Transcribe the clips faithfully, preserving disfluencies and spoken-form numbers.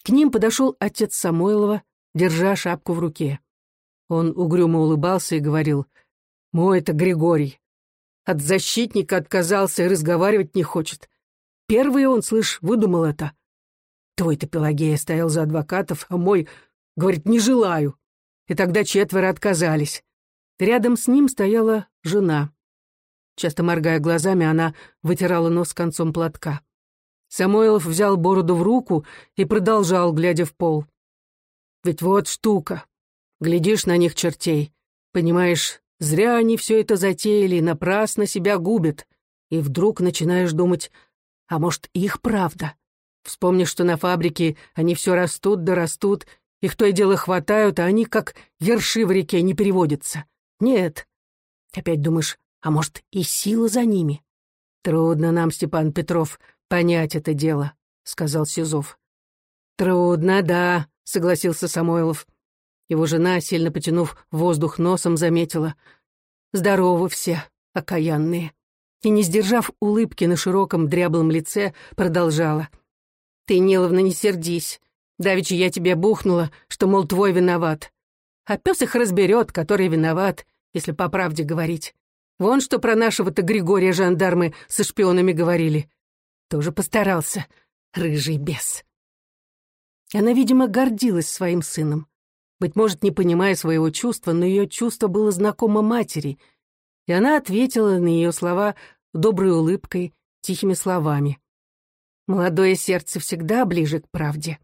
К ним подошел отец Самойлова, держа шапку в руке. Он угрюмо улыбался и говорил: «Мой это Григорий. От защитника отказался и разговаривать не хочет. Первый он, слышь, выдумал это. Твой-то Пелагея стоял за адвокатов, а мой, говорит, не желаю. И тогда четверо отказались. Рядом с ним стояла жена. Часто моргая глазами, она вытирала нос концом платка. Самойлов взял бороду в руку и продолжал, глядя в пол. Ведь вот штука. Глядишь на них, чертей. Понимаешь, зря они все это затеяли, напрасно себя губят. И вдруг начинаешь думать, а может, их правда? Вспомнишь, что на фабрике они все растут да растут, их то и дело хватают, а они, как ерши в реке, не переводятся. Нет. Опять думаешь, а может, и сила за ними? Трудно нам, Степан Петров, понять это дело, — сказал Сизов. Трудно, да, — согласился Самойлов. Его жена, сильно потянув воздух носом, заметила. Здоровы все, окаянные. И, не сдержав улыбки на широком дряблом лице, продолжала. Ты, Ниловна, не сердись. Давеча я тебе бухнула, что, мол, твой виноват. А пес их разберет, который виноват, если по правде говорить. Вон что про нашего-то Григория жандармы со шпионами говорили. Тоже постарался, рыжий бес. Она, видимо, гордилась своим сыном. Быть может, не понимая своего чувства, но ее чувство было знакомо матери, и она ответила на ее слова доброй улыбкой, тихими словами. Молодое сердце всегда ближе к правде.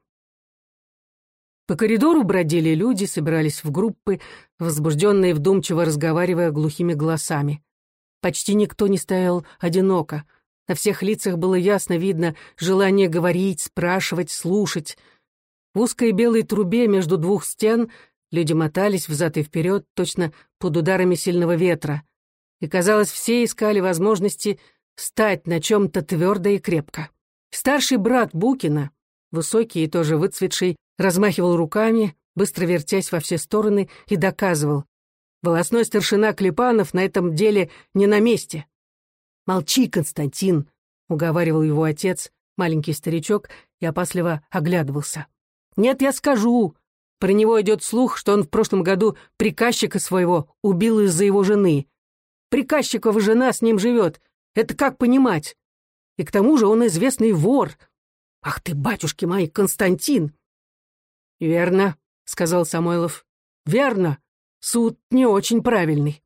По коридору бродили люди, собирались в группы, возбужденные, вдумчиво разговаривая глухими голосами. Почти никто не стоял одиноко. На всех лицах было ясно видно желание говорить, спрашивать, слушать. В узкой белой трубе между двух стен люди мотались взад и вперед, точно под ударами сильного ветра. И, казалось, все искали возможности стать на чем-то твердо и крепко. Старший брат Букина, высокий и тоже выцветший, размахивал руками, быстро вертясь во все стороны, и доказывал. Волосной старшина Клепанов на этом деле не на месте. «Молчи, Константин», — уговаривал его отец, маленький старичок, и опасливо оглядывался. «Нет, я скажу. Про него идет слух, что он в прошлом году приказчика своего убил из-за его жены. Приказчикова жена с ним живет. Это как понимать? И к тому же он известный вор. Ах ты, батюшки мои, Константин!» «Верно», — сказал Самойлов. «Верно. Суд не очень правильный».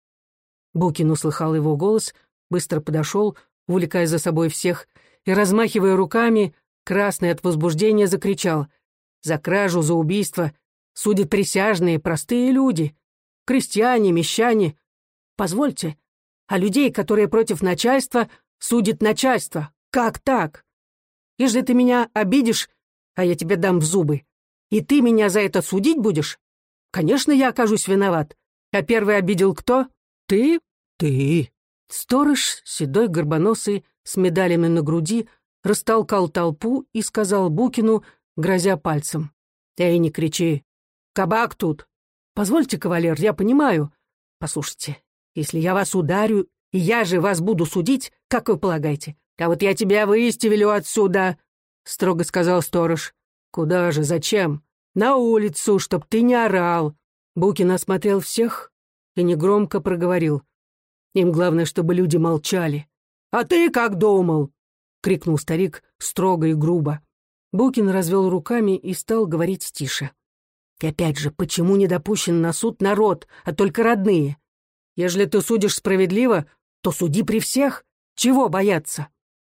Букин услыхал его голос, быстро подошел, увлекая за собой всех, и, размахивая руками, красный от возбуждения, закричал. «За кражу, за убийство судят присяжные, простые люди, крестьяне, мещане. Позвольте, а людей, которые против начальства, судит начальство. Как так? Если ты меня обидишь, а я тебе дам в зубы, и ты меня за это судить будешь? Конечно, я окажусь виноват. А первый обидел кто? Ты? Ты. Сторож, седой, горбоносый, с медалями на груди, растолкал толпу и сказал Букину, грозя пальцем. «Эй, не кричи. Кабак тут. Позвольте, кавалер, я понимаю. Послушайте, если я вас ударю, и я же вас буду судить, как вы полагаете? А вот я тебя выставлю отсюда», — строго сказал сторож. «Куда же, зачем? На улицу, чтоб ты не орал». Букин осмотрел всех и негромко проговорил. «Им главное, чтобы люди молчали». «А ты как думал?» — крикнул старик строго и грубо. Букин развел руками и стал говорить тише. «И опять же, почему не допущен на суд народ, а только родные? Ежели ты судишь справедливо, то суди при всех. Чего бояться?»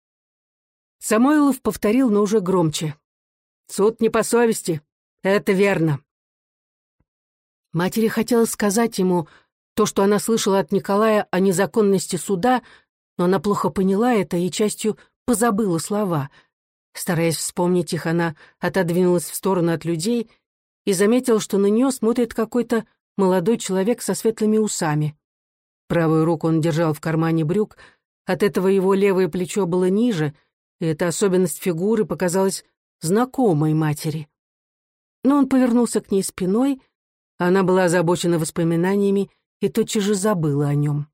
Самойлов повторил, но уже громче. «Суд не по совести. Это верно». Матери хотелось сказать ему то, что она слышала от Николая о незаконности суда, но она плохо поняла это и частью позабыла слова. Стараясь вспомнить их, она отодвинулась в сторону от людей и заметила, что на нее смотрит какой-то молодой человек со светлыми усами. Правую руку он держал в кармане брюк, от этого его левое плечо было ниже, и эта особенность фигуры показалась знакомой матери. Но он повернулся к ней спиной, а она была озабочена воспоминаниями и тотчас же забыла о нем.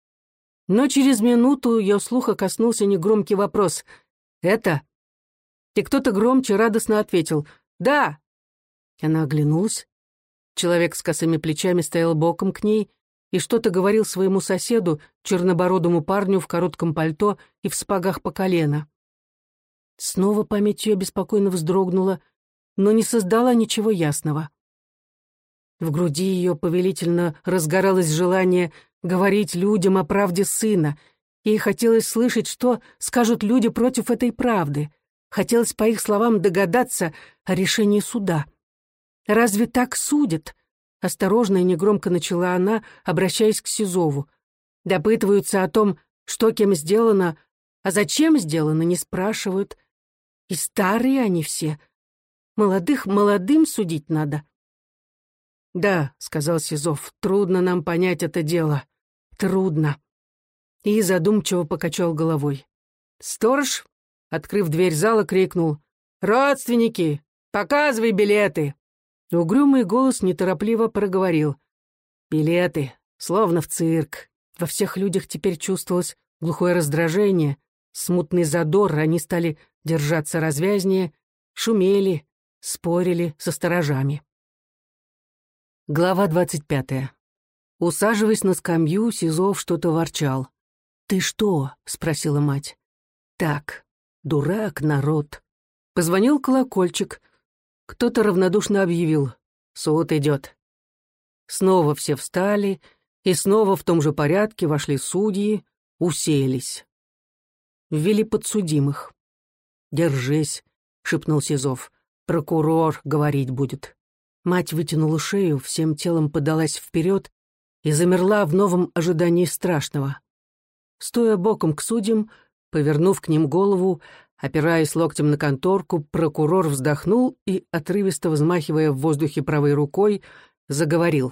Но через минуту ее слуха коснулся негромкий вопрос. «Это? И кто-то громче радостно ответил «Да!». Она оглянулась. Человек с косыми плечами стоял боком к ней и что-то говорил своему соседу, чернобородому парню в коротком пальто и в спагах по колено. Снова память ее беспокойно вздрогнула, но не создала ничего ясного. В груди ее повелительно разгоралось желание говорить людям о правде сына. Ей хотелось слышать, что скажут люди против этой правды. Хотелось, по их словам, догадаться о решении суда. «Разве так судят?» — осторожно и негромко начала она, обращаясь к Сизову. «Допытываются о том, что кем сделано, а зачем сделано, не спрашивают. И старые они все. Молодых молодым судить надо». «Да», — сказал Сизов, — «трудно нам понять это дело. Трудно». И задумчиво покачал головой. Сторож, открыв дверь зала, крикнул: «Родственники, показывай билеты!» Угрюмый голос неторопливо проговорил: «Билеты, словно в цирк». Во всех людях теперь чувствовалось глухое раздражение, смутный задор, они стали держаться развязнее, шумели, спорили со сторожами. Глава двадцать пятая. Усаживаясь на скамью, Сизов что-то ворчал. «Ты что?» — спросила мать. «Так, дурак народ». Позвонил колокольчик. Кто-то равнодушно объявил: «Суд идет». Снова все встали, и снова в том же порядке вошли судьи, уселись. Ввели подсудимых. «Держись», — шепнул Сизов. «Прокурор говорить будет». Мать вытянула шею, всем телом подалась вперед и замерла в новом ожидании страшного. Стоя боком к судьям, повернув к ним голову, опираясь локтем на конторку, прокурор вздохнул и, отрывисто взмахивая в воздухе правой рукой, заговорил.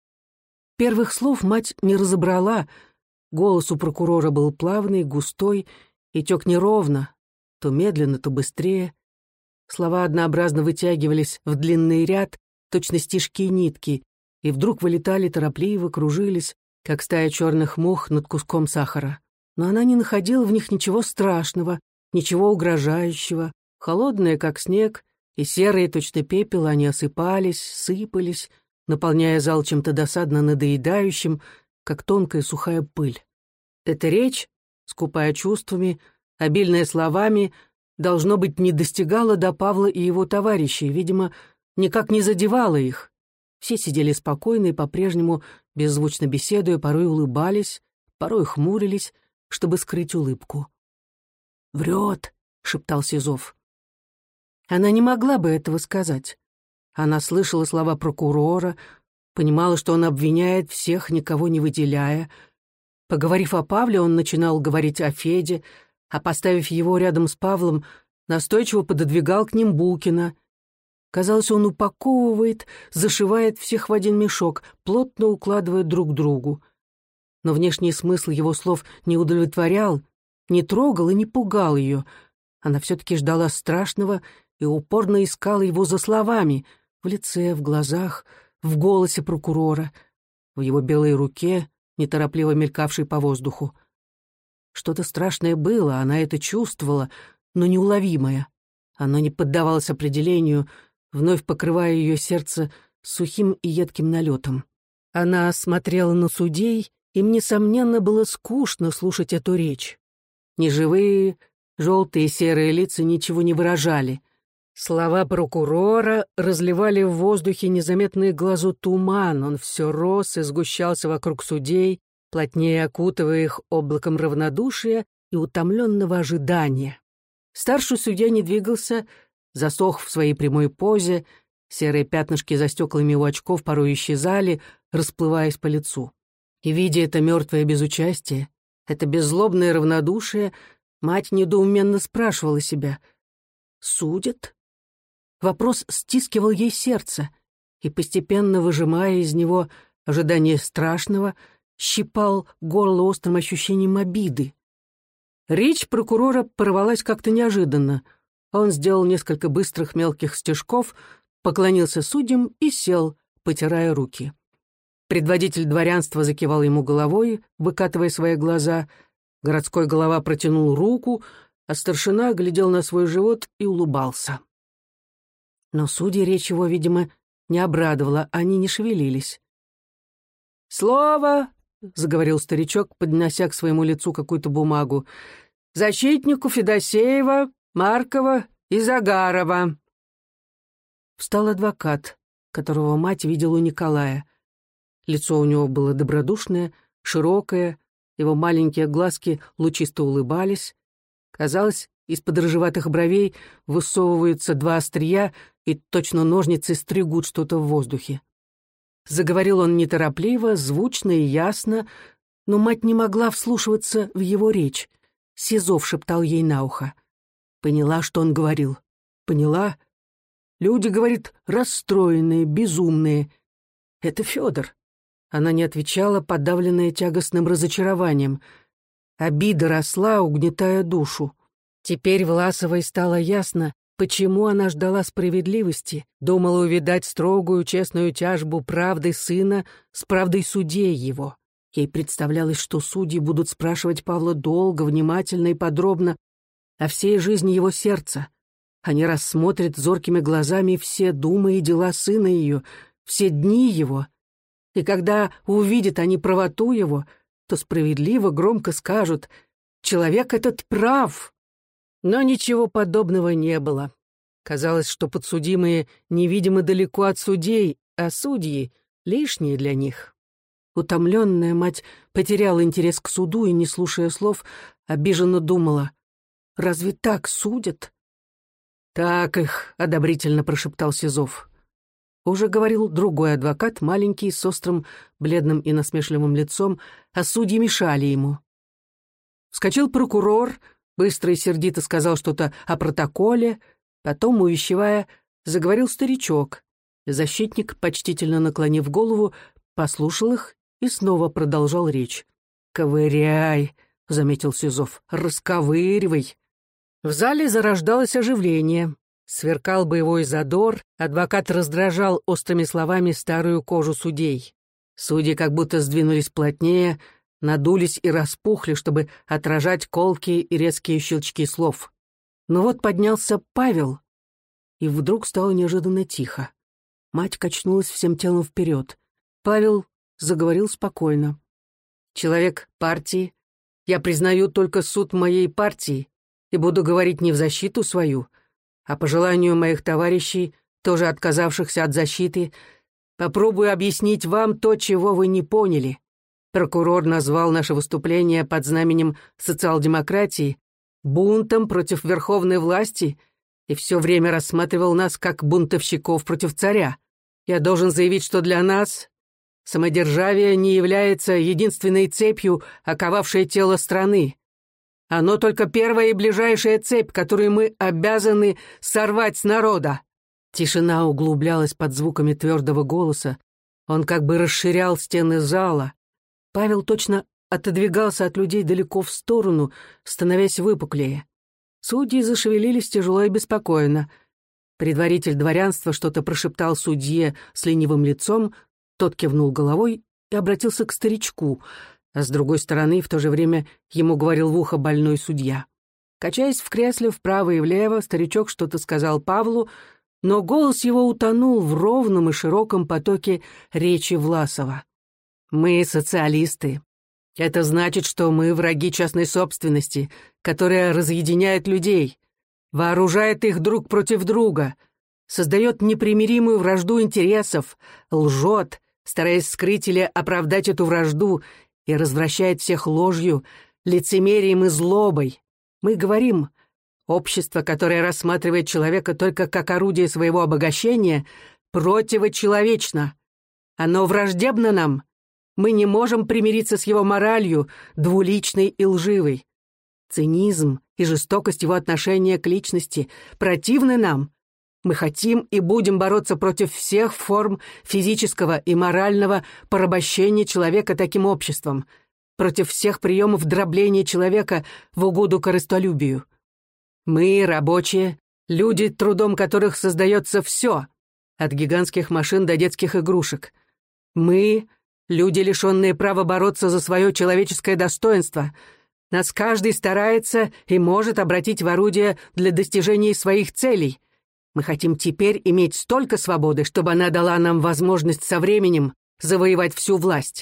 Первых слов мать не разобрала. Голос у прокурора был плавный, густой и тек неровно, то медленно, то быстрее. Слова однообразно вытягивались в длинный ряд, точно стежки нитки, и вдруг вылетали торопливо, кружились, как стая черных мух над куском сахара. Но она не находила в них ничего страшного, ничего угрожающего. Холодные, как снег, и серые, точно пепел, они осыпались, сыпались, наполняя зал чем-то досадно надоедающим, как тонкая сухая пыль. Эта речь, скупая чувствами, обильная словами, должно быть, не достигала до Павла и его товарищей, видимо, никак не задевала их. Все сидели спокойно и по-прежнему, беззвучно беседуя, порой улыбались, порой хмурились, чтобы скрыть улыбку. «Врет», — шептал Сизов. Она не могла бы этого сказать. Она слышала слова прокурора, понимала, что он обвиняет всех, никого не выделяя. Поговорив о Павле, он начинал говорить о Феде, а поставив его рядом с Павлом, настойчиво пододвигал к ним Букина. Казалось, он упаковывает, зашивает всех в один мешок, плотно укладывая друг к другу. Но внешний смысл его слов не удовлетворял, не трогал и не пугал ее. Она все-таки ждала страшного и упорно искала его за словами, в лице, в глазах, в голосе прокурора, в его белой руке, неторопливо мелькавшей по воздуху. Что-то страшное было, она это чувствовала, но неуловимое. Оно не поддавалось определению, вновь покрывая ее сердце сухим и едким налетом. Она смотрела на судей, им, несомненно, было скучно слушать эту речь. Неживые, желтые и серые лица ничего не выражали. Слова прокурора разливали в воздухе незаметный глазу туман, он все рос и сгущался вокруг судей, плотнее окутывая их облаком равнодушия и утомленного ожидания. Старший судья не двигался, засох в своей прямой позе, серые пятнышки за стеклами у очков порой исчезали, расплываясь по лицу. И, видя это мертвое безучастие, это беззлобное равнодушие, мать недоуменно спрашивала себя: «Судят?» Вопрос стискивал ей сердце и, постепенно выжимая из него ожидание страшного, щипал горло острым ощущением обиды. Речь прокурора порвалась как-то неожиданно. Он сделал несколько быстрых мелких стежков, поклонился судьям и сел, потирая руки. Предводитель дворянства закивал ему головой, выкатывая свои глаза. Городской голова протянул руку, а старшина глядел на свой живот и улыбался. Но судьи речь его, видимо, не обрадовала, они не шевелились. «Слово!» — заговорил старичок, поднося к своему лицу какую-то бумагу. «Защитнику Федосеева, Маркова и Загарова». Встал адвокат, которого мать видела у Николая. Лицо у него было добродушное, широкое, его маленькие глазки лучисто улыбались. Казалось, из-под рыжеватых бровей высовываются два острия и точно ножницы стригут что-то в воздухе. Заговорил он неторопливо, звучно и ясно, но мать не могла вслушиваться в его речь. Сизов шептал ей на ухо. Поняла, что он говорил. Поняла. Люди, говорит, расстроенные, безумные. Это Федор. Она не отвечала, подавленная тягостным разочарованием. Обида росла, угнетая душу. Теперь Власовой стало ясно, почему она ждала справедливости, думала увидать строгую, честную тяжбу правды сына с правдой судей его. Ей представлялось, что судьи будут спрашивать Павла долго, внимательно и подробно о всей жизни его сердца. Они рассмотрят зоркими глазами все думы и дела сына ее, все дни его. И когда увидят они правоту его, то справедливо громко скажут: «Человек этот прав». Но ничего подобного не было. Казалось, что подсудимые невидимо далеко от судей, а судьи лишние для них. Утомленная мать потеряла интерес к суду и, не слушая слов, обиженно думала: «Разве так судят?» «Так их», — одобрительно прошептал Сизов. Уже говорил другой адвокат, маленький, с острым, бледным и насмешливым лицом, а судьи мешали ему. Вскочил прокурор, быстро и сердито сказал что-то о протоколе, потом, увещевая, заговорил старичок. Защитник, почтительно наклонив голову, послушал их и снова продолжал речь. «Ковыряй», — заметил Сизов, — «расковыривай». В зале зарождалось оживление. Сверкал боевой задор, адвокат раздражал острыми словами старую кожу судей. Судьи как будто сдвинулись плотнее, надулись и распухли, чтобы отражать колкие и резкие щелчки слов. Но вот поднялся Павел, и вдруг стало неожиданно тихо. Мать качнулась всем телом вперед. Павел заговорил спокойно. «Человек партии. Я признаю только суд моей партии и буду говорить не в защиту свою, а по желанию моих товарищей, тоже отказавшихся от защиты, попробую объяснить вам то, чего вы не поняли. Прокурор назвал наше выступление под знаменем социал-демократии бунтом против верховной власти и все время рассматривал нас как бунтовщиков против царя. Я должен заявить, что для нас самодержавие не является единственной цепью, оковавшей тело страны. Оно только первая и ближайшая цепь, которую мы обязаны сорвать с народа». Тишина углублялась под звуками твердого голоса. Он как бы расширял стены зала. Павел точно отодвигался от людей далеко в сторону, становясь выпуклее. Судьи зашевелились тяжело и беспокойно. Предваритель дворянства что-то прошептал судье с ленивым лицом, тот кивнул головой и обратился к старичку, а с другой стороны в то же время ему говорил в ухо больной судья. Качаясь в кресле вправо и влево, старичок что-то сказал Павлу, но голос его утонул в ровном и широком потоке речи Власова. «Мы социалисты. Это значит, что мы враги частной собственности, которая разъединяет людей, вооружает их друг против друга, создает непримиримую вражду интересов, лжет, стараясь скрыть или оправдать эту вражду, и развращает всех ложью, лицемерием и злобой. Мы говорим, общество, которое рассматривает человека только как орудие своего обогащения, противочеловечно. Оно враждебно нам. Мы не можем примириться с его моралью, двуличной и лживой. Цинизм и жестокость его отношения к личности противны нам. Мы хотим и будем бороться против всех форм физического и морального порабощения человека таким обществом, против всех приемов дробления человека в угоду корыстолюбию. Мы, рабочие, люди, трудом которых создается все, от гигантских машин до детских игрушек. Мы, люди, лишенные права бороться за свое человеческое достоинство, Нас каждый старается и может обратить в орудие для достижения своих целей. Мы хотим теперь иметь столько свободы, чтобы она дала нам возможность со временем завоевать всю власть.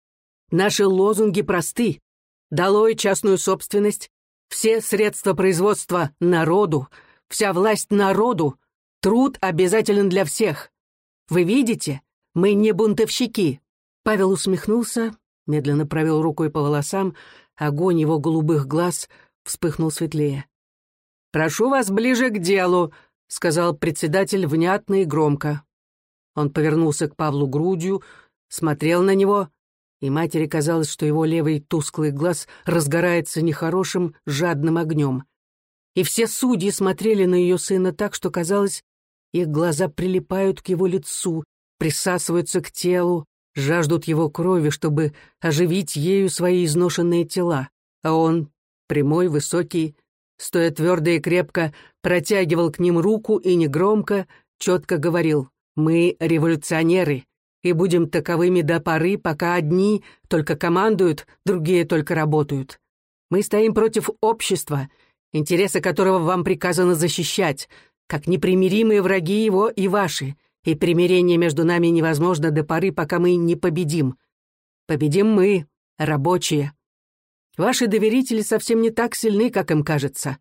Наши лозунги просты. Долой частную собственность, все средства производства народу, вся власть народу, труд обязателен для всех. Вы видите, мы не бунтовщики». Павел усмехнулся, медленно провел рукой по волосам, огонь его голубых глаз вспыхнул светлее. «Прошу вас ближе к делу», — сказал председатель внятно и громко. Он повернулся к Павлу грудью, смотрел на него, и матери казалось, что его левый тусклый глаз разгорается нехорошим, жадным огнем. И все судьи смотрели на ее сына так, что, казалось, их глаза прилипают к его лицу, присасываются к телу, жаждут его крови, чтобы оживить ею свои изношенные тела. А он, прямой, высокий, стоя твердо и крепко, протягивал к ним руку и негромко, четко говорил: «Мы революционеры, и будем таковыми до поры, пока одни только командуют, другие только работают. Мы стоим против общества, интересы которого вам приказано защищать, как непримиримые враги его и ваши, и примирение между нами невозможно до поры, пока мы не победим. Победим мы, рабочие. Ваши доверители совсем не так сильны, как им кажется.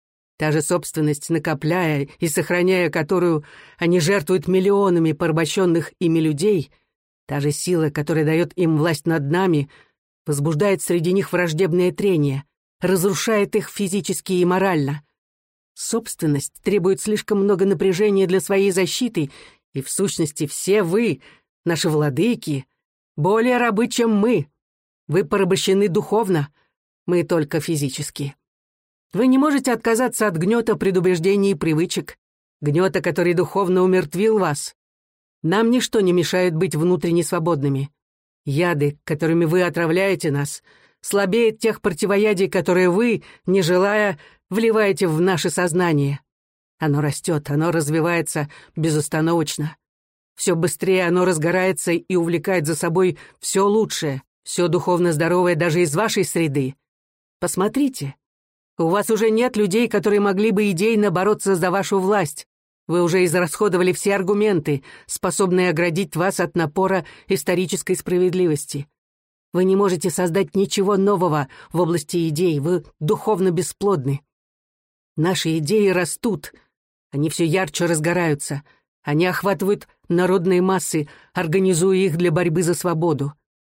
Та же собственность, накопляя и сохраняя которую они жертвуют миллионами порабощенных ими людей, та же сила, которая дает им власть над нами, возбуждает среди них враждебное трение, разрушает их физически и морально. Собственность требует слишком много напряжения для своей защиты, и в сущности все вы, наши владыки, более рабы, чем мы. Вы порабощены духовно, мы только физически. Вы не можете отказаться от гнета предубеждений и привычек, гнета, который духовно умертвил вас. Нам ничто не мешает быть внутренне свободными. Яды, которыми вы отравляете нас, слабее тех противоядий, которые вы, не желая, вливаете в наше сознание. Оно растет, оно развивается безостановочно. Все быстрее оно разгорается и увлекает за собой все лучшее, все духовно здоровое даже из вашей среды. Посмотрите. У вас уже нет людей, которые могли бы идейно бороться за вашу власть. Вы уже израсходовали все аргументы, способные оградить вас от напора исторической справедливости. Вы не можете создать ничего нового в области идей, вы духовно бесплодны. Наши идеи растут, они все ярче разгораются, они охватывают народные массы, организуя их для борьбы за свободу.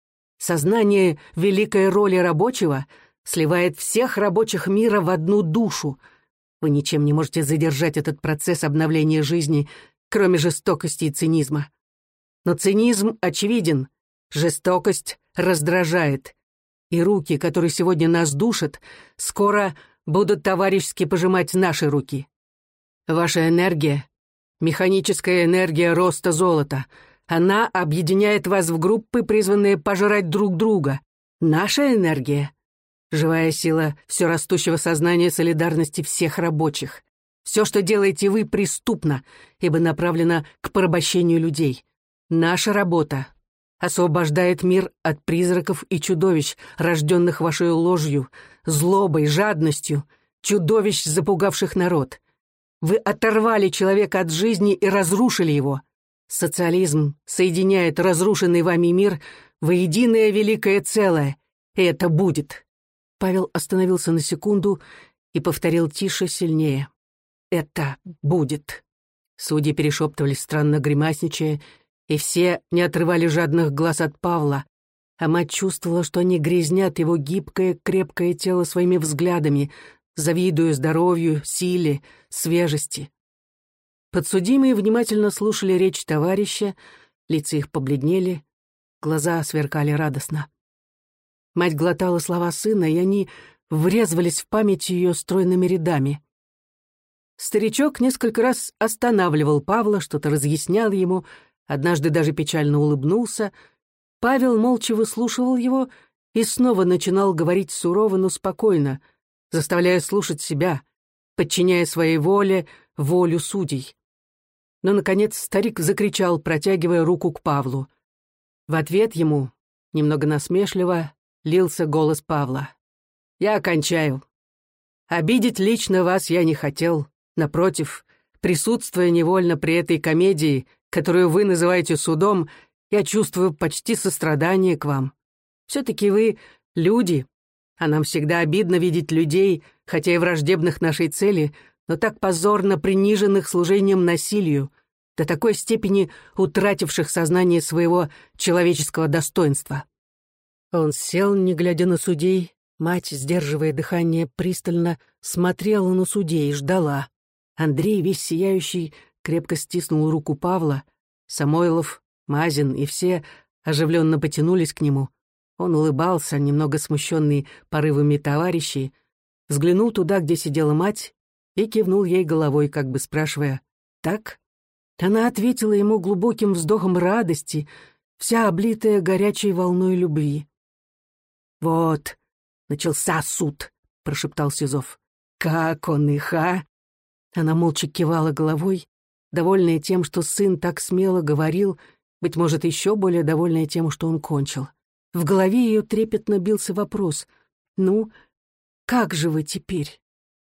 Сознание великой роли рабочего сливает всех рабочих мира в одну душу. Вы ничем не можете задержать этот процесс обновления жизни, кроме жестокости и цинизма. Но цинизм очевиден, жестокость раздражает, и руки, которые сегодня нас душат, скоро будут товарищески пожимать наши руки. Ваша энергия, механическая энергия роста золота, она объединяет вас в группы, призванные пожирать друг друга. Наша энергия — живая сила все растущего сознания солидарности всех рабочих. Все, что делаете вы, преступно, ибо направлено к порабощению людей. Наша работа освобождает мир от призраков и чудовищ, рожденных вашей ложью, злобой, жадностью, чудовищ, запугавших народ. Вы оторвали человека от жизни и разрушили его. Социализм соединяет разрушенный вами мир во единое великое целое, и это будет. Павел остановился на секунду и повторил тише, сильнее. «Это будет». Судьи перешептывались, странно гримасничая, и все не отрывали жадных глаз от Павла, а мать чувствовала, что они грязнят его гибкое, крепкое тело своими взглядами, завидуя здоровью, силе, свежести. Подсудимые внимательно слушали речь товарища, лица их побледнели, глаза сверкали радостно. Мать глотала слова сына, и они врезывались в память ее стройными рядами. Старичок несколько раз останавливал Павла, что-то разъяснял ему, однажды даже печально улыбнулся. Павел молча выслушивал его и снова начинал говорить сурово, но спокойно, заставляя слушать себя, подчиняя своей воле волю судей. Но, наконец, старик закричал, протягивая руку к Павлу. В ответ ему, немного насмешливо, лился голос Павла. я кончаю. Обидеть лично вас я не хотел. Напротив, присутствуя невольно при этой комедии, которую вы называете судом, я чувствую почти сострадание к вам. Все-таки вы люди, а нам всегда обидно видеть людей, хотя и враждебных нашей цели, но так позорно приниженных служением насилию, до такой степени утративших сознание своего человеческого достоинства. Он сел, не глядя на судей. Мать, сдерживая дыхание, пристально смотрела на судей и ждала. Андрей, весь сияющий, крепко стиснул руку Павла. Самойлов, Мазин и все оживленно потянулись к нему. Он улыбался, немного смущенный порывами товарищей, взглянул туда, где сидела мать, и кивнул ей головой, как бы спрашивая «Так?». Она ответила ему глубоким вздохом радости, вся облитая горячей волной любви. «Вот, начался суд», — прошептал Сизов. «Как он их, а?» Она молча кивала головой, довольная тем, что сын так смело говорил, быть может, еще более довольная тем, что он кончил. В голове ее трепетно бился вопрос: «Ну, как же вы теперь?»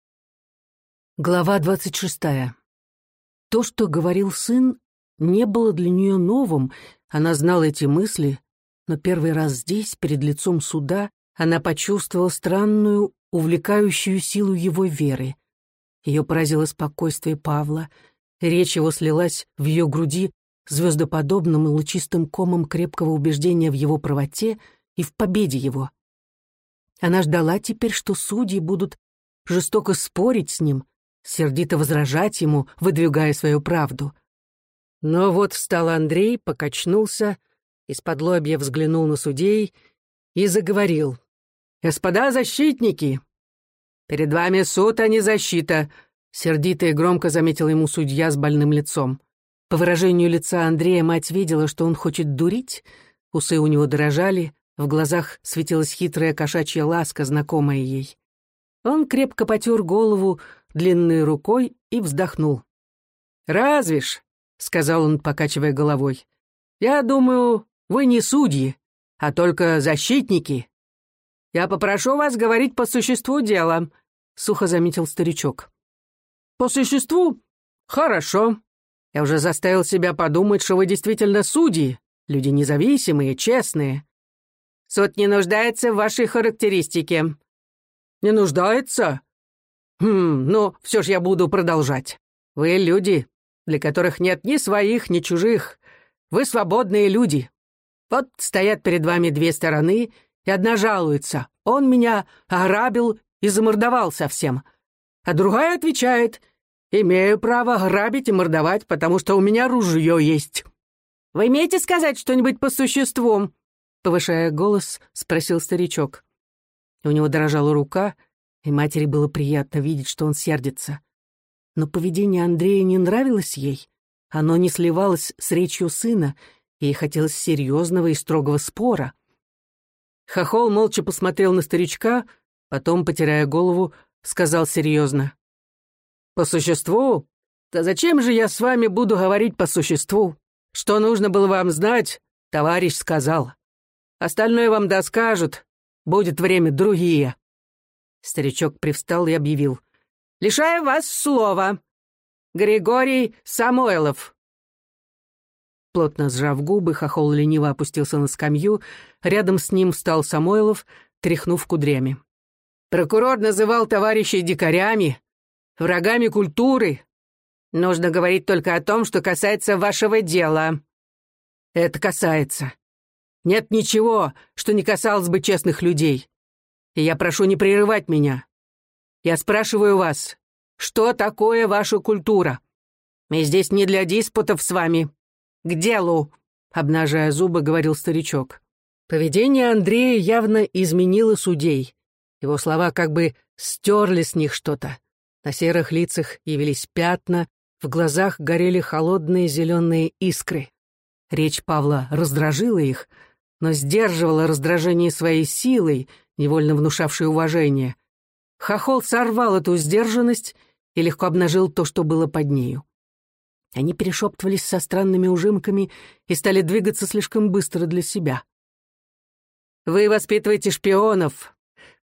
Глава двадцать шестая. То, что говорил сын, не было для нее новым, она знала эти мысли, но первый раз здесь, перед лицом суда, она почувствовала странную, увлекающую силу его веры. Ее поразило спокойствие Павла, речь его слилась в ее груди звездоподобным и лучистым комом крепкого убеждения в его правоте и в победе его. Она ждала теперь, что судьи будут жестоко спорить с ним, сердито возражать ему, выдвигая свою правду. Но вот встал Андрей, покачнулся, из-под лобья взглянул на судей и заговорил. «Господа защитники! Перед вами суд, а не защита!» Сердито и громко заметил ему судья с больным лицом. По выражению лица Андрея мать видела, что он хочет дурить, усы у него дрожали, в глазах светилась хитрая кошачья ласка, знакомая ей. Он крепко потер голову длинной рукой и вздохнул. «Разве ж», — сказал он, покачивая головой, — «я думаю, вы не судьи, а только защитники. Я попрошу вас говорить по существу дела», — сухо заметил старичок. «По существу? Хорошо. Я уже заставил себя подумать, что вы действительно судьи, люди независимые, честные. Суд не нуждается в вашей характеристике». «Не нуждается? Хм, ну, все ж я буду продолжать. Вы люди, для которых нет ни своих, ни чужих. Вы свободные люди. Вот стоят перед вами две стороны, и одна жалуется. Он меня ограбил и замордовал совсем. А другая отвечает: имею право грабить и мордовать, потому что у меня ружье есть. Вы имеете сказать что-нибудь по существу?» Повышая голос, спросил старичок. У него дрожала рука, и матери было приятно видеть, что он сердится. Но поведение Андрея не нравилось ей. Оно не сливалось с речью сына, и ей хотелось серьезного и строгого спора. Хохол молча посмотрел на старичка, потом, потирая голову, сказал серьезно: «По существу? Да зачем же я с вами буду говорить по существу? Что нужно было вам знать, товарищ сказал. Остальное вам доскажут, будет время другие». Старичок привстал и объявил: «Лишаю вас слова. Григорий Самойлов». Плотно сжав губы, хохол лениво опустился на скамью, рядом с ним встал Самойлов, тряхнув кудрями. «Прокурор называл товарищей дикарями, врагами культуры. Нужно говорить только о том, что касается вашего дела». «Это касается. Нет ничего, что не касалось бы честных людей. И я прошу не прерывать меня. Я спрашиваю вас, что такое ваша культура? Мы здесь не для диспутов с вами. К делу», — обнажая зубы, говорил старичок. Поведение Андрея явно изменило судей. Его слова как бы стерли с них что-то. На серых лицах явились пятна, в глазах горели холодные зеленые искры. Речь Павла раздражила их, но сдерживала раздражение своей силой, невольно внушавшей уважение. Хохол сорвал эту сдержанность и легко обнажил то, что было под нею. Они перешептывались со странными ужимками и стали двигаться слишком быстро для себя. «Вы воспитываете шпионов.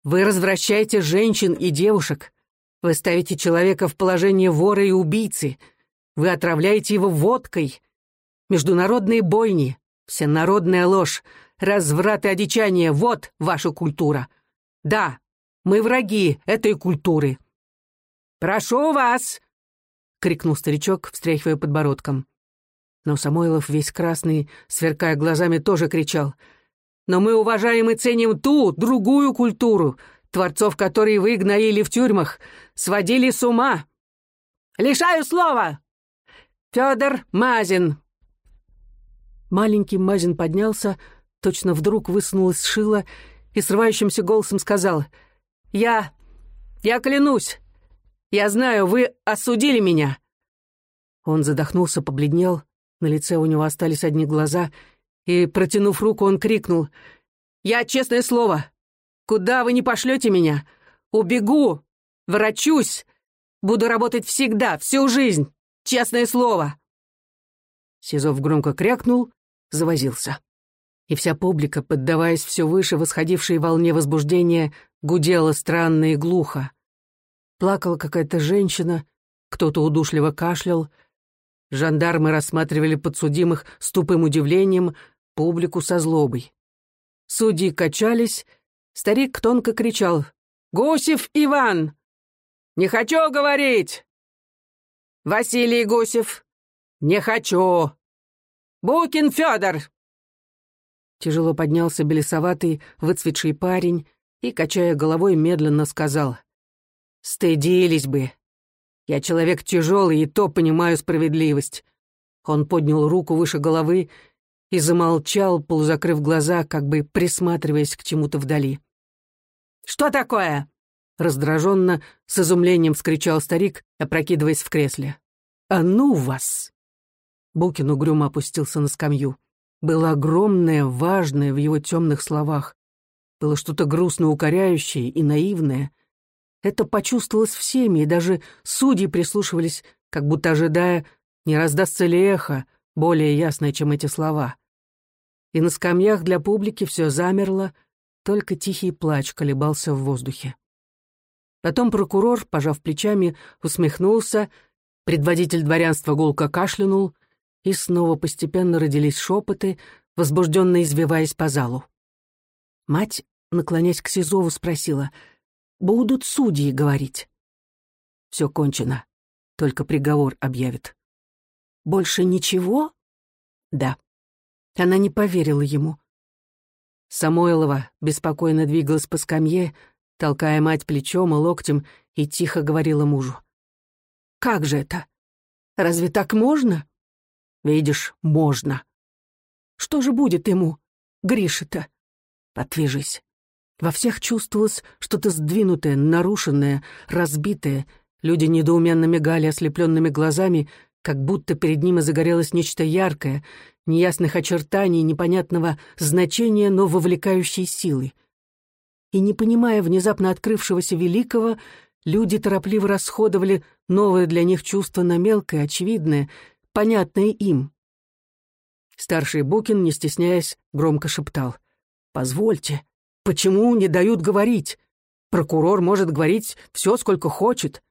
Вы развращаете женщин и девушек. Вы ставите человека в положение вора и убийцы. Вы отравляете его водкой. Международные бойни, всенародная ложь, разврат и одичание — вот ваша культура. Да, мы враги этой культуры. «Прошу вас!» — крикнул старичок, встряхивая подбородком. Но Самойлов, весь красный, сверкая глазами, тоже кричал: «Но мы уважаем и ценим ту, другую культуру, творцов которой вы гноили в тюрьмах, сводили с ума. Лишаю слова! Федор Мазин!» Маленький Мазин поднялся, точно вдруг высунулось шило и срывающимся голосом сказал: «Я... я клянусь! Я знаю, вы осудили меня!» Он задохнулся, побледнел, на лице у него остались одни глаза, и, протянув руку, он крикнул: «Я, честное слово, куда вы не пошлете меня, убегу, врачусь, буду работать всегда, всю жизнь, честное слово!» Сизов громко крякнул, завозился. И вся публика, поддаваясь все выше восходившей волне возбуждения, гудела странно и глухо. Плакала какая-то женщина, кто-то удушливо кашлял. Жандармы рассматривали подсудимых с тупым удивлением, публику со злобой. Судьи качались, старик тонко кричал: «Гусев Иван! Не хочу говорить! Василий Гусев! Не хочу! Букин Федор!» Тяжело поднялся белесоватый, выцветший парень и, качая головой, медленно сказал: «Стыдились бы. Я человек тяжелый и то понимаю справедливость». Он поднял руку выше головы и замолчал, полузакрыв глаза, как бы присматриваясь к чему-то вдали. «Что такое?» — раздраженно, с изумлением вскричал старик, опрокидываясь в кресле. «А ну вас!» Букин угрюмо опустился на скамью. Было огромное, важное в его темных словах. Было что-то грустно укоряющее и наивное. Это почувствовалось всеми, и даже судьи прислушивались, как будто ожидая, не раздастся ли эхо, более ясное, чем эти слова. И на скамьях для публики все замерло, только тихий плач колебался в воздухе. Потом прокурор, пожав плечами, усмехнулся, предводитель дворянства гулко кашлянул, и снова постепенно родились шепоты, возбужденно извиваясь по залу. Мать, наклонясь к Сизову, спросила: «Будут судьи говорить?» «Все кончено, только приговор объявят». «Больше ничего?» «Да». Она не поверила ему. Самойлова беспокойно двигалась по скамье, толкая мать плечом и локтем, и тихо говорила мужу: «Как же это? Разве так можно?» «Видишь, можно». «Что же будет ему, Грише-то?» «Подвяжись». Во всех чувствовалось что-то сдвинутое, нарушенное, разбитое. Люди недоуменно мигали ослепленными глазами, как будто перед ними загорелось нечто яркое, неясных очертаний, непонятного значения, но вовлекающей силы. И, не понимая внезапно открывшегося великого, люди торопливо расходовали новое для них чувство на мелкое, очевидное, понятное им. Старший Букин, не стесняясь, громко шептал: «Позвольте, почему не дают говорить? Прокурор может говорить все, сколько хочет».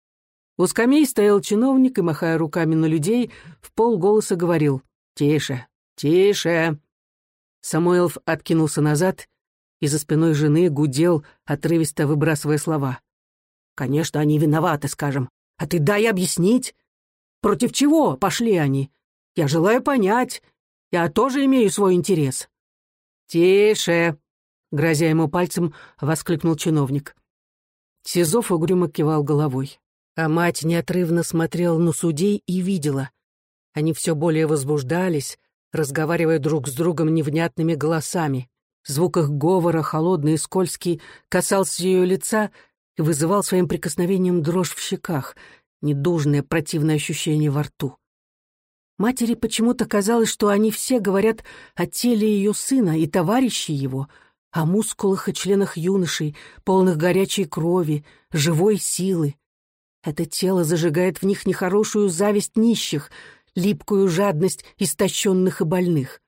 У скамей стоял чиновник и, махая руками на людей, в полголоса говорил: «Тише, тише». Самойлов откинулся назад и за спиной жены гудел, отрывисто выбрасывая слова. «Конечно, они виноваты, скажем. А ты дай объяснить. Против чего пошли они? Я желаю понять. Я тоже имею свой интерес». «Тише!» — грозя ему пальцем, воскликнул чиновник. Сизов угрюмо кивал головой, а мать неотрывно смотрела на судей и видела. Они все более возбуждались, разговаривая друг с другом невнятными голосами. Звук их говора, холодный и скользкий, касался ее лица и вызывал своим прикосновением дрожь в щеках, недужное противное ощущение во рту. Матери почему-то казалось, что они все говорят о теле ее сына и товарищей его, о мускулах и членах юношей, полных горячей крови, живой силы. Это тело зажигает в них нехорошую зависть нищих, липкую жадность истощенных и больных.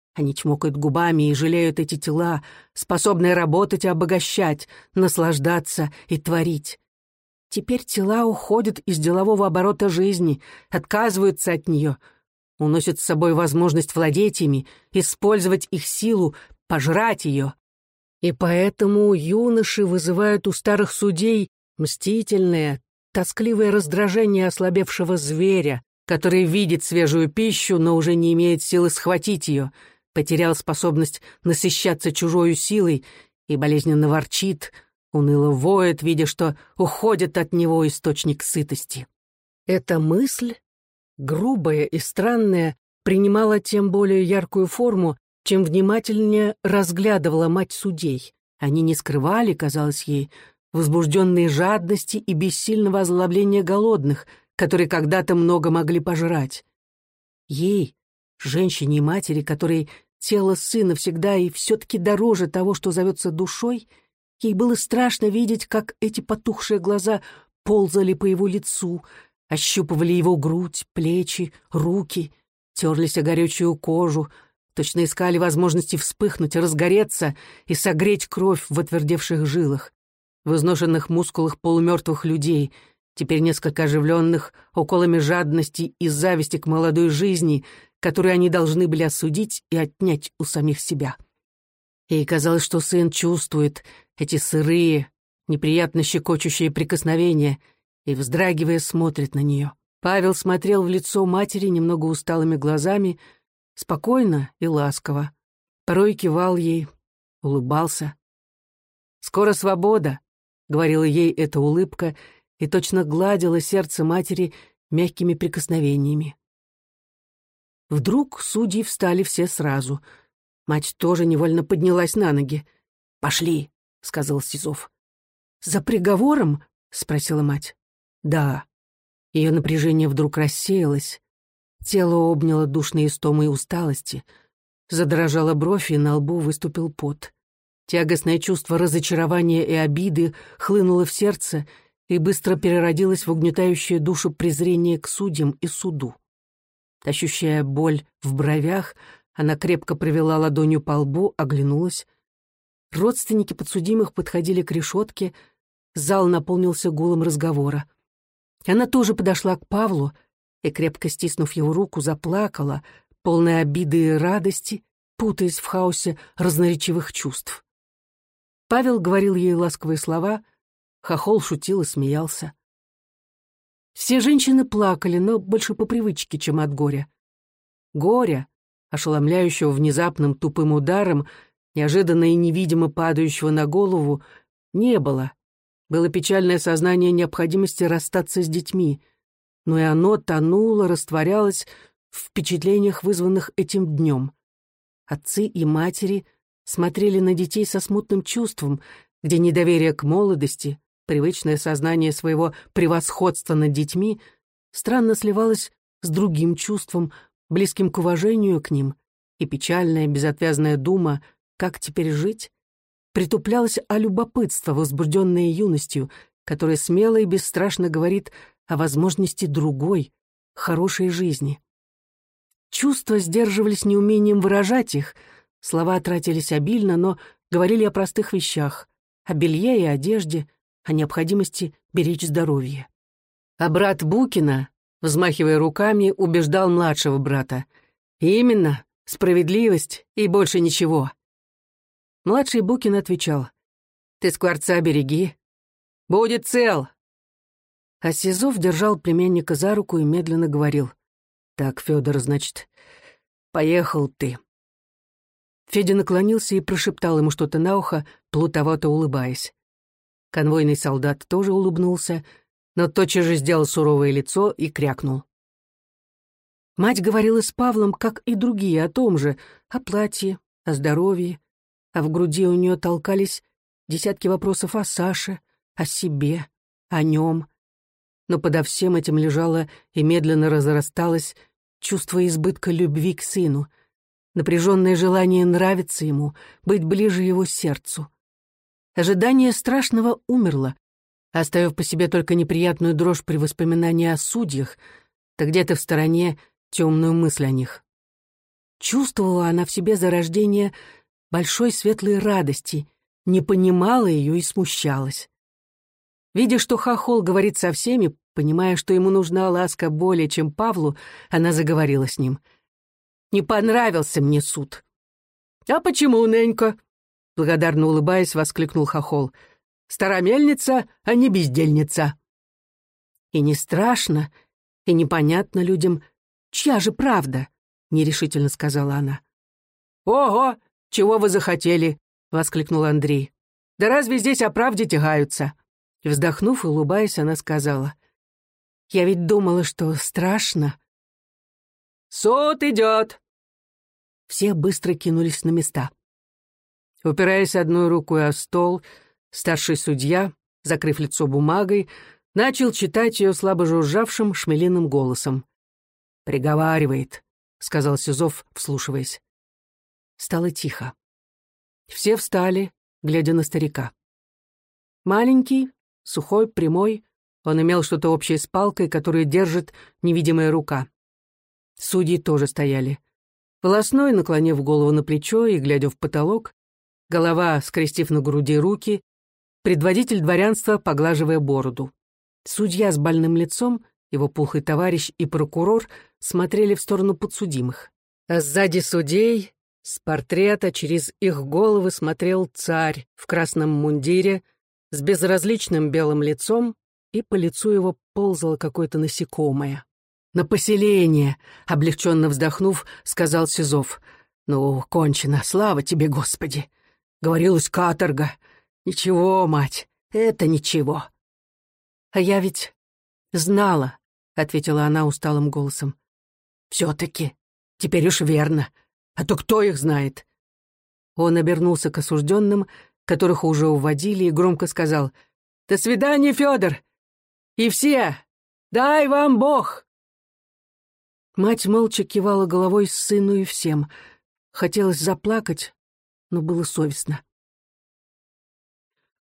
Они чмокают губами и жалеют эти тела, способные работать и обогащать, наслаждаться и творить. Теперь тела уходят из делового оборота жизни, отказываются от нее, уносят с собой возможность владеть ими, использовать их силу, пожрать ее. И поэтому юноши вызывают у старых судей мстительное, тоскливое раздражение ослабевшего зверя, который видит свежую пищу, но уже не имеет силы схватить ее, потерял способность насыщаться чужою силой и болезненно ворчит, уныло воет, видя, что уходит от него источник сытости. Эта мысль, грубая и странная, принимала тем более яркую форму, чем внимательнее разглядывала мать судей. Они не скрывали, казалось ей, возбужденные жадности и бессильного озлобления голодных, которые когда-то много могли пожрать. Ей, женщине и матери, которой тело сына всегда и все-таки дороже того, что зовется душой, ей было страшно видеть, как эти потухшие глаза ползали по его лицу, ощупывали его грудь, плечи, руки, терлись о горячую кожу, точно искали возможности вспыхнуть, разгореться и согреть кровь в отвердевших жилах, в изношенных мускулах полумертвых людей, теперь несколько оживленных уколами жадности и зависти к молодой жизни, которую они должны были осудить и отнять у самих себя. Ей казалось, что сын чувствует эти сырые, неприятно щекочущие прикосновения и, вздрагивая, смотрит на нее. Павел смотрел в лицо матери немного усталыми глазами, спокойно и ласково. Порой кивал ей, улыбался. «Скоро свобода», — говорила ей эта улыбка, и точно гладила сердце матери мягкими прикосновениями. Вдруг судьи встали все сразу. Мать тоже невольно поднялась на ноги. «Пошли», — сказал Сизов. «За приговором?» — спросила мать. «Да». Ее напряжение вдруг рассеялось. Тело обняло душной истомой усталости. Задрожала бровь, и на лбу выступил пот. Тягостное чувство разочарования и обиды хлынуло в сердце и быстро переродилось в угнетающее душу презрение к судьям и суду. Ощущая боль в бровях, она крепко провела ладонью по лбу, оглянулась. Родственники подсудимых подходили к решетке, зал наполнился гулом разговора. Она тоже подошла к Павлу и, крепко стиснув его руку, заплакала, полная обиды и радости, путаясь в хаосе разноречивых чувств. Павел говорил ей ласковые слова, Хохол шутил и смеялся. Все женщины плакали, но больше по привычке, чем от горя. Горя, ошеломляющего внезапным тупым ударом, неожиданно и невидимо падающего на голову, не было. Было печальное сознание необходимости расстаться с детьми, но и оно тонуло, растворялось в впечатлениях, вызванных этим днем. Отцы и матери смотрели на детей со смутным чувством, где недоверие к молодости, привычное сознание своего превосходства над детьми странно сливалось с другим чувством, близким к уважению к ним, и печальная безотвязная дума, как теперь жить, притуплялась о любопытство, возбужденное юностью, которое смело и бесстрашно говорит о возможности другой, хорошей жизни. Чувства сдерживались неумением выражать их, слова тратились обильно, но говорили о простых вещах, о белье и одежде, о необходимости беречь здоровье. А брат Букина, взмахивая руками, убеждал младшего брата. «Именно, справедливость и больше ничего». Младший Букин отвечал: «Ты скворца береги. Будет цел». А Сизов держал племянника за руку и медленно говорил: «Так, Федор, значит, поехал ты». Федя наклонился и прошептал ему что-то на ухо, плутовато улыбаясь. Конвойный солдат тоже улыбнулся, но тотчас же сделал суровое лицо и крякнул. Мать говорила с Павлом, как и другие, о том же, о платье, о здоровье, а в груди у нее толкались десятки вопросов о Саше, о себе, о нем. Но подо всем этим лежало и медленно разрасталось чувство избытка любви к сыну, напряженное желание нравиться ему, быть ближе его сердцу. Ожидание страшного умерло, оставив по себе только неприятную дрожь при воспоминании о судьях, да где-то в стороне темную мысль о них. Чувствовала она в себе зарождение большой светлой радости, не понимала ее и смущалась. Видя, что хохол говорит со всеми, понимая, что ему нужна ласка более, чем Павлу, она заговорила с ним. «Не понравился мне суд». «А почему, Ненька?» Благодарно улыбаясь, воскликнул хохол. «Стара мельница, а не бездельница». «И не страшно, и непонятно людям, чья же правда?» — нерешительно сказала она. «Ого, чего вы захотели?» — воскликнул Андрей. «Да разве здесь о правде тягаются?» И, вздохнув и улыбаясь, она сказала. «Я ведь думала, что страшно». «Суд идет!» Все быстро кинулись на места. Упираясь одной рукой о стол, старший судья, закрыв лицо бумагой, начал читать ее слабо жужжавшим шмелиным голосом. «Приговаривает», — сказал Сизов, вслушиваясь. Стало тихо. Все встали, глядя на старика. Маленький, сухой, прямой, он имел что-то общее с палкой, которую держит невидимая рука. Судьи тоже стояли. Волосной, наклонив голову на плечо и глядя в потолок, голова, скрестив на груди руки, предводитель дворянства, поглаживая бороду. Судья с больным лицом, его пухлый товарищ и прокурор смотрели в сторону подсудимых. А сзади судей, с портрета через их головы смотрел царь в красном мундире, с безразличным белым лицом, и по лицу его ползало какое-то насекомое. «На поселение!» — облегченно вздохнув, сказал Сизов. «Ну, кончено, слава тебе, Господи! Говорилось, каторга. Ничего, мать, это ничего». «А я ведь знала», — ответила она усталым голосом. «Все-таки, теперь уж верно. А то кто их знает?» Он обернулся к осужденным, которых уже уводили, и громко сказал: «До свидания, Федор! И все! Дай вам Бог!» Мать молча кивала головой сыну и всем. Хотелось заплакать, но было совестно.